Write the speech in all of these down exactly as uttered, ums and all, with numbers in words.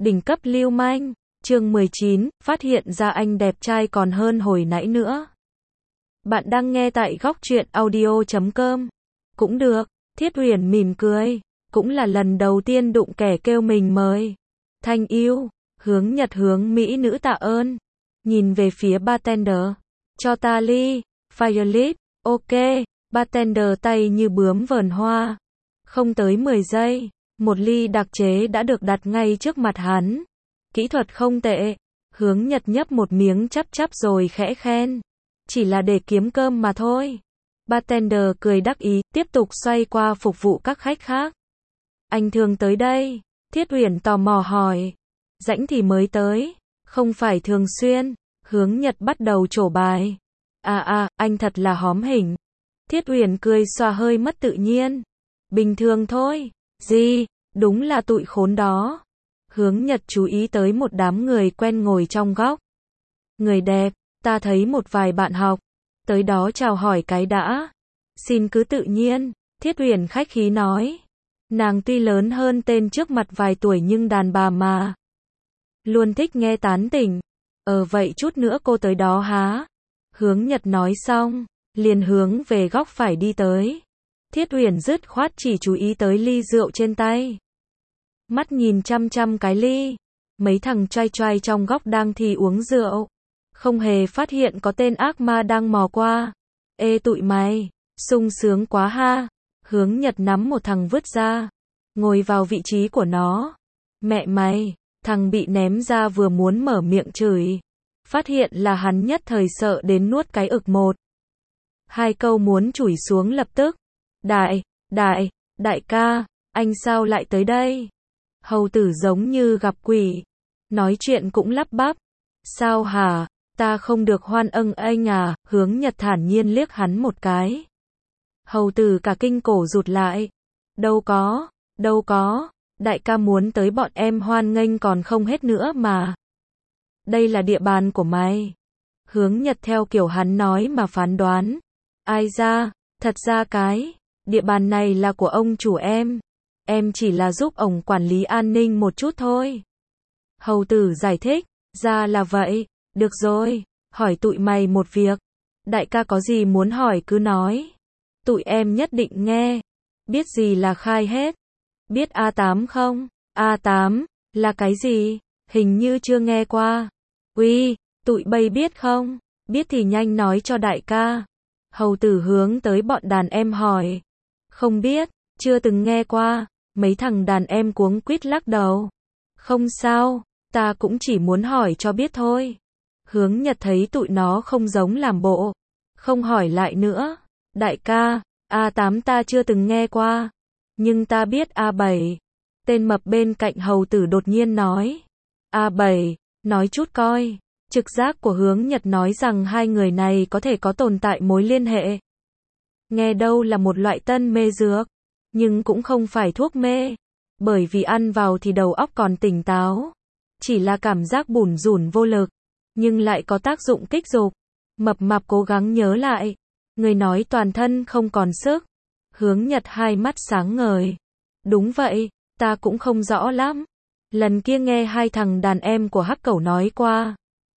Đỉnh cấp lưu manh, chương mười chín, phát hiện ra anh đẹp trai còn hơn hồi nãy nữa. Bạn đang nghe tại góc truyện audio chấm com. Cũng được, Thiết Uyển mỉm cười, cũng là lần đầu tiên đụng kẻ kêu mình mời. Thanh yêu, hướng Nhật hướng mỹ nữ tạ ơn. Nhìn về phía bartender, cho ta ly, Firelip, ok, bartender tay như bướm vờn hoa. Không tới mười giây, một ly đặc chế đã được đặt ngay trước mặt hắn. Kỹ thuật không tệ, hướng Nhật nhấp một miếng chắp chắp rồi khẽ khen. Chỉ là để kiếm cơm mà thôi. Bartender cười đắc ý, tiếp tục xoay qua phục vụ các khách khác. Anh thường tới đây? Thiết Uyển tò mò hỏi. Rảnh thì mới tới, không phải thường xuyên. Hướng Nhật bắt đầu trổ bài. À à, anh thật là hóm hỉnh. Thiết Uyển cười xòa hơi mất tự nhiên. Bình thường thôi. Gì, đúng là tụi khốn đó. Hướng Nhật chú ý tới một đám người quen ngồi trong góc. Người đẹp, ta thấy một vài bạn học. Tới đó chào hỏi cái đã. Xin cứ tự nhiên, Thiết Uyển khách khí nói. Nàng tuy lớn hơn tên trước mặt vài tuổi nhưng đàn bà mà. Luôn thích nghe tán tỉnh. Ờ vậy chút nữa cô tới đó há. Hướng Nhật nói xong, liền hướng về góc phải đi tới. Thiết Uyển dứt khoát chỉ chú ý tới ly rượu trên tay. Mắt nhìn chăm chăm cái ly. Mấy thằng trai trai trong góc đang thì uống rượu. Không hề phát hiện có tên ác ma đang mò qua. Ê tụi mày, sung sướng quá ha. Hướng Nhật nắm một thằng vứt ra. Ngồi vào vị trí của nó. Mẹ mày, thằng bị ném ra vừa muốn mở miệng chửi. Phát hiện là hắn nhất thời sợ đến nuốt cái ực một. Hai câu muốn chửi xuống lập tức. Đại, đại, đại ca, anh sao lại tới đây? Hầu tử giống như gặp quỷ. Nói chuyện cũng lắp bắp. Sao hả? Ta không được hoan âng anh à? Hướng Nhật thản nhiên liếc hắn một cái. Hầu tử cả kinh cổ rụt lại. Đâu có, đâu có. Đại ca muốn tới bọn em hoan nghênh còn không hết nữa mà. Đây là địa bàn của mày. Hướng Nhật theo kiểu hắn nói mà phán đoán. Ai ra, thật ra cái địa bàn này là của ông chủ em. Em chỉ là giúp ổng quản lý an ninh một chút thôi. Hầu tử giải thích. Ra là vậy. Được rồi. Hỏi tụi mày một việc. Đại ca có gì muốn hỏi cứ nói. Tụi em nhất định nghe. Biết gì là khai hết. Biết A tám không? A tám. Là cái gì? Hình như chưa nghe qua. Uy, tụi bay biết không? Biết thì nhanh nói cho đại ca. Hầu tử hướng tới bọn đàn em hỏi. Không biết, chưa từng nghe qua. Mấy thằng đàn em cuống quýt lắc đầu. Không sao, ta cũng chỉ muốn hỏi cho biết thôi. Hướng Nhật thấy tụi nó không giống làm bộ. Không hỏi lại nữa. Đại ca, A tám ta chưa từng nghe qua. Nhưng ta biết A bảy. Tên mập bên cạnh hầu tử đột nhiên nói. A bảy, nói chút coi. Trực giác của Hướng Nhật nói rằng hai người này có thể có tồn tại mối liên hệ. Nghe đâu là một loại tân mê dược. Nhưng cũng không phải thuốc mê. Bởi vì ăn vào thì đầu óc còn tỉnh táo. Chỉ là cảm giác bủn rủn vô lực. Nhưng lại có tác dụng kích dục. Mập mạp cố gắng nhớ lại. Người nói toàn thân không còn sức. Hướng Nhật hai mắt sáng ngời. Đúng vậy, ta cũng không rõ lắm. Lần kia nghe hai thằng đàn em của Hắc Cẩu nói qua.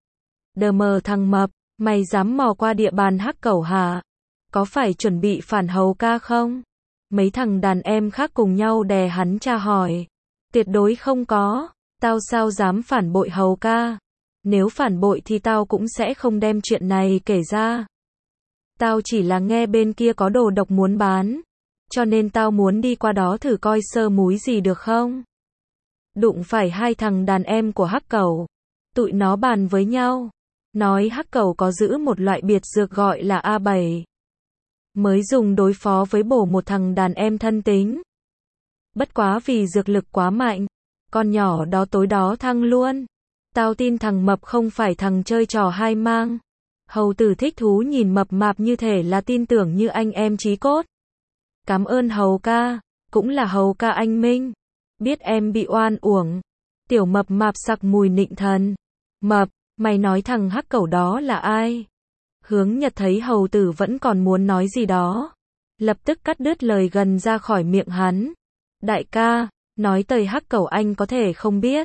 Đờ mờ thằng mập, mày dám mò qua địa bàn Hắc Cẩu hả? Có phải chuẩn bị phản hầu ca không? Mấy thằng đàn em khác cùng nhau đè hắn tra hỏi. Tuyệt đối không có, tao sao dám phản bội hầu ca? Nếu phản bội thì tao cũng sẽ không đem chuyện này kể ra. Tao chỉ là nghe bên kia có đồ độc muốn bán. Cho nên tao muốn đi qua đó thử coi sơ múi gì được không? Đụng phải hai thằng đàn em của Hắc Cẩu. Tụi nó bàn với nhau. Nói Hắc Cẩu có giữ một loại biệt dược gọi là A bảy. Mới dùng đối phó với bổ một thằng đàn em thân tính. Bất quá vì dược lực quá mạnh. Con nhỏ đó tối đó thăng luôn. Tao tin thằng mập không phải thằng chơi trò hai mang. Hầu tử thích thú nhìn mập mạp như thể là tin tưởng như anh em chí cốt. Cảm ơn hầu ca. Cũng là hầu ca anh Minh. Biết em bị oan uổng. Tiểu mập mạp sặc mùi nịnh thần. Mập, mày nói thằng Hắc Cẩu đó là ai? Hướng Nhật thấy hầu tử vẫn còn muốn nói gì đó. Lập tức cắt đứt lời gần ra khỏi miệng hắn. Đại ca, nói tới Hắc Cẩu anh có thể không biết.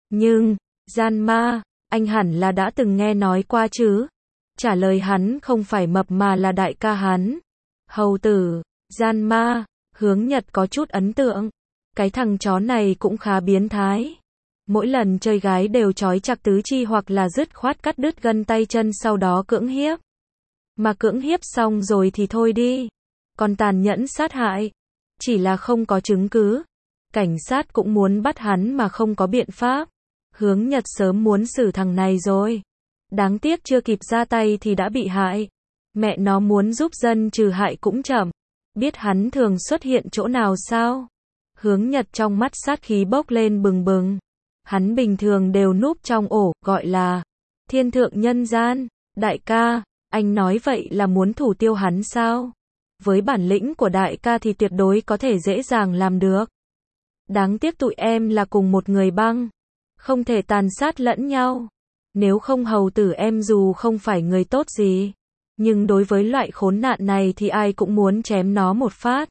Nhưng, gian ma, anh hẳn là đã từng nghe nói qua chứ? Trả lời hắn không phải mập mà là đại ca hắn. Hầu tử, gian ma, Hướng Nhật có chút ấn tượng. Cái thằng chó này cũng khá biến thái. Mỗi lần chơi gái đều trói chặt tứ chi hoặc là dứt khoát cắt đứt gân tay chân sau đó cưỡng hiếp. Mà cưỡng hiếp xong rồi thì thôi đi. Còn tàn nhẫn sát hại. Chỉ là không có chứng cứ. Cảnh sát cũng muốn bắt hắn mà không có biện pháp. Hướng Nhật sớm muốn xử thằng này rồi. Đáng tiếc chưa kịp ra tay thì đã bị hại. Mẹ nó muốn giúp dân trừ hại cũng chậm. Biết hắn thường xuất hiện chỗ nào sao? Hướng Nhật trong mắt sát khí bốc lên bừng bừng. Hắn bình thường đều núp trong ổ, gọi là thiên thượng nhân gian. Đại ca, anh nói vậy là muốn thủ tiêu hắn sao? Với bản lĩnh của đại ca thì tuyệt đối có thể dễ dàng làm được. Đáng tiếc tụi em là cùng một người băng. Không thể tàn sát lẫn nhau. Nếu không hầu tử em dù không phải người tốt gì. Nhưng đối với loại khốn nạn này thì ai cũng muốn chém nó một phát.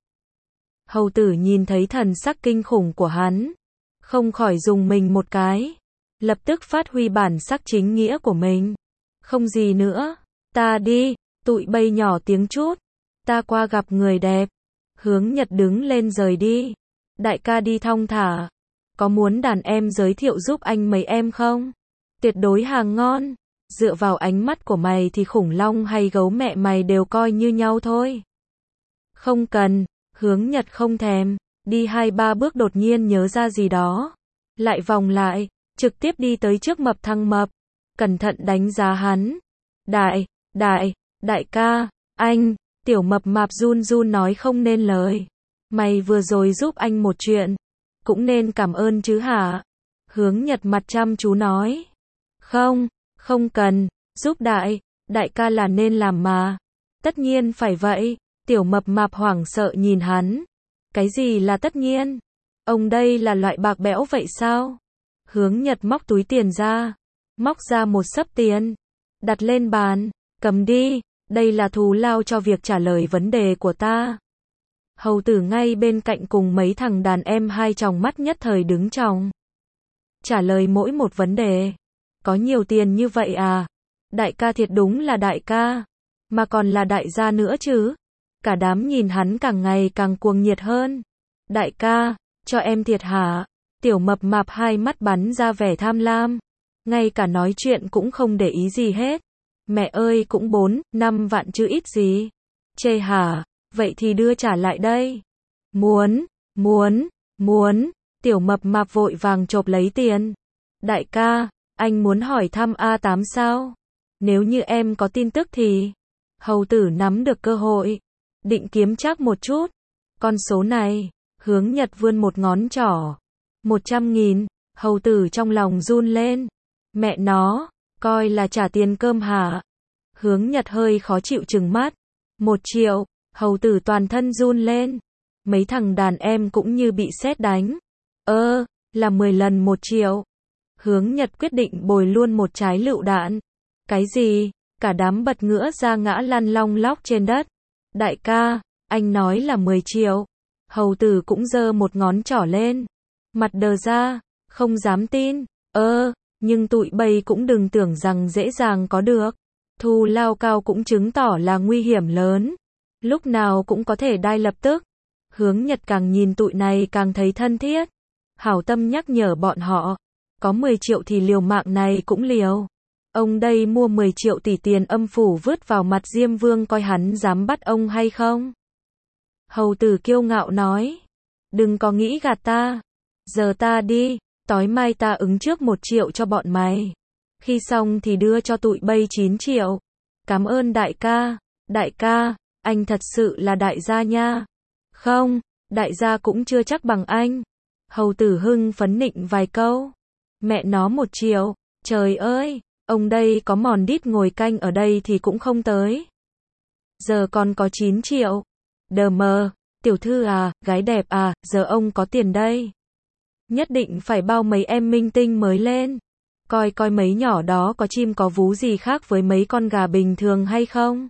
Hầu tử nhìn thấy thần sắc kinh khủng của hắn. Không khỏi dùng mình một cái. Lập tức phát huy bản sắc chính nghĩa của mình. Không gì nữa. Ta đi. Tụi bay nhỏ tiếng chút. Ta qua gặp người đẹp. Hướng Nhật đứng lên rời đi. Đại ca đi thong thả. Có muốn đàn em giới thiệu giúp anh mấy em không? Tuyệt đối hàng ngon. Dựa vào ánh mắt của mày thì khủng long hay gấu mẹ mày đều coi như nhau thôi. Không cần. Hướng Nhật không thèm. Đi hai ba bước đột nhiên nhớ ra gì đó. Lại vòng lại. Trực tiếp đi tới trước mập thăng mập. Cẩn thận đánh giá hắn. Đại, đại, đại ca, anh. Tiểu mập mạp run run nói không nên lời. Mày vừa rồi giúp anh một chuyện. Cũng nên cảm ơn chứ hả? Hướng Nhật mặt chăm chú nói. Không, không cần. Giúp đại, đại ca là nên làm mà. Tất nhiên phải vậy. Tiểu mập mạp hoảng sợ nhìn hắn. Cái gì là tất nhiên? Ông đây là loại bạc bẽo vậy sao? Hướng Nhật móc túi tiền ra. Móc ra một xấp tiền. Đặt lên bàn. Cầm đi. Đây là thù lao cho việc trả lời vấn đề của ta. Hầu tử ngay bên cạnh cùng mấy thằng đàn em hai tròng mắt nhất thời đứng tròng. Trả lời mỗi một vấn đề. Có nhiều tiền như vậy à? Đại ca thiệt đúng là đại ca. Mà còn là đại gia nữa chứ. Cả đám nhìn hắn càng ngày càng cuồng nhiệt hơn. Đại ca, cho em thiệt hả? Tiểu mập mạp hai mắt bắn ra vẻ tham lam. Ngay cả nói chuyện cũng không để ý gì hết. Mẹ ơi cũng bốn, năm vạn chứ ít gì. Chê hả? Vậy thì đưa trả lại đây. Muốn, muốn, muốn. Tiểu mập mạp vội vàng chộp lấy tiền. Đại ca, anh muốn hỏi thăm A tám sao? Nếu như em có tin tức thì... Hầu tử nắm được cơ hội. Định kiếm chắc một chút. Con số này, Hướng Nhật vươn một ngón trỏ. Một trăm nghìn, hầu tử trong lòng run lên. Mẹ nó, coi là trả tiền cơm hả? Hướng Nhật hơi khó chịu trừng mắt. Một triệu, hầu tử toàn thân run lên. Mấy thằng đàn em cũng như bị sét đánh. Ơ, là mười lần một triệu. Hướng Nhật quyết định bồi luôn một trái lựu đạn. Cái gì? Cả đám bật ngửa ra ngã lăn long lóc trên đất. Đại ca, anh nói là mười triệu. Hầu tử cũng giơ một ngón trỏ lên. Mặt đờ ra, không dám tin. Ơ, nhưng tụi bay cũng đừng tưởng rằng dễ dàng có được. Thù lao cao cũng chứng tỏ là nguy hiểm lớn. Lúc nào cũng có thể đai lập tức. Hướng Nhật càng nhìn tụi này càng thấy thân thiết. Hảo tâm nhắc nhở bọn họ. Có mười triệu thì liều mạng này cũng liều. Ông đây mua mười triệu tỷ tiền âm phủ vứt vào mặt Diêm Vương coi hắn dám bắt ông hay không? Hầu tử kiêu ngạo nói. Đừng có nghĩ gạt ta. Giờ ta đi, tối mai ta ứng trước một triệu cho bọn mày. Khi xong thì đưa cho tụi bay chín triệu. Cảm ơn đại ca. Đại ca, anh thật sự là đại gia nha. Không, đại gia cũng chưa chắc bằng anh. Hầu tử hưng phấn nịnh vài câu. Mẹ nó một triệu. Trời ơi, ông đây có mòn đít ngồi canh ở đây thì cũng không tới. Giờ còn có chín triệu. Đờ mờ, tiểu thư à, gái đẹp à, giờ ông có tiền đây. Nhất định phải bao mấy em minh tinh mới lên. Coi coi mấy nhỏ đó có chim có vú gì khác với mấy con gà bình thường hay không.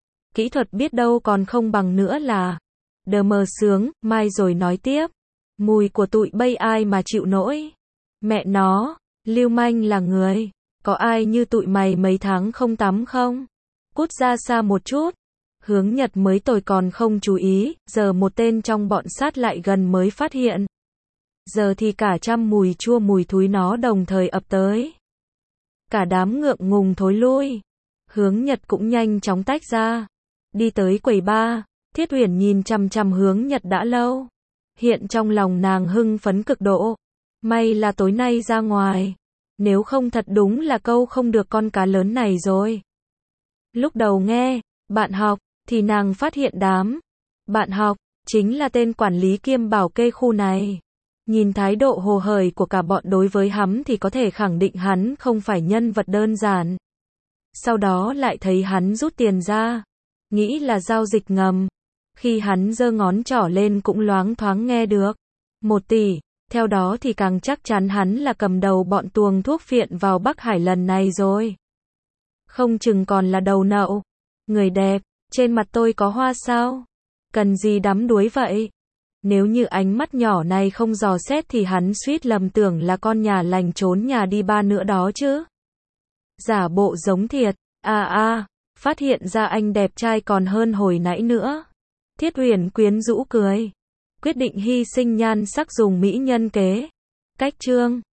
Kỹ thuật biết đâu còn không bằng nữa là. Đờ mờ sướng, mai rồi nói tiếp. Mùi của tụi bay ai mà chịu nổi. Mẹ nó, Lưu manh là người. Có ai như tụi mày mấy tháng không tắm không? Cút ra xa một chút. Hướng Nhật mới tồi còn không chú ý, giờ một tên trong bọn sát lại gần mới phát hiện. Giờ thì cả trăm mùi chua mùi thúi nó đồng thời ập tới. Cả đám ngượng ngùng thối lui. Hướng Nhật cũng nhanh chóng tách ra. Đi tới quầy bar, Thiết Uyển nhìn chằm chằm Hướng Nhật đã lâu. Hiện trong lòng nàng hưng phấn cực độ. May là tối nay ra ngoài. Nếu không thật đúng là câu không được con cá lớn này rồi. Lúc đầu nghe, bạn học, thì nàng phát hiện đám. Bạn học, chính là tên quản lý kiêm bảo kê khu này. Nhìn thái độ hồ hởi của cả bọn đối với hắn thì có thể khẳng định hắn không phải nhân vật đơn giản. Sau đó lại thấy hắn rút tiền ra. Nghĩ là giao dịch ngầm. Khi hắn giơ ngón trỏ lên cũng loáng thoáng nghe được. Một tỷ. Theo đó thì càng chắc chắn hắn là cầm đầu bọn tuồng thuốc phiện vào Bắc Hải lần này rồi. Không chừng còn là đầu nậu. Người đẹp, trên mặt tôi có hoa sao? Cần gì đắm đuối vậy? Nếu như ánh mắt nhỏ này không dò xét thì hắn suýt lầm tưởng là con nhà lành trốn nhà đi ba nữa đó chứ. Giả bộ giống thiệt. À à, phát hiện ra anh đẹp trai còn hơn hồi nãy nữa. Thiết Uyển quyến rũ cười. Quyết định hy sinh nhan sắc dùng mỹ nhân kế. Cách chương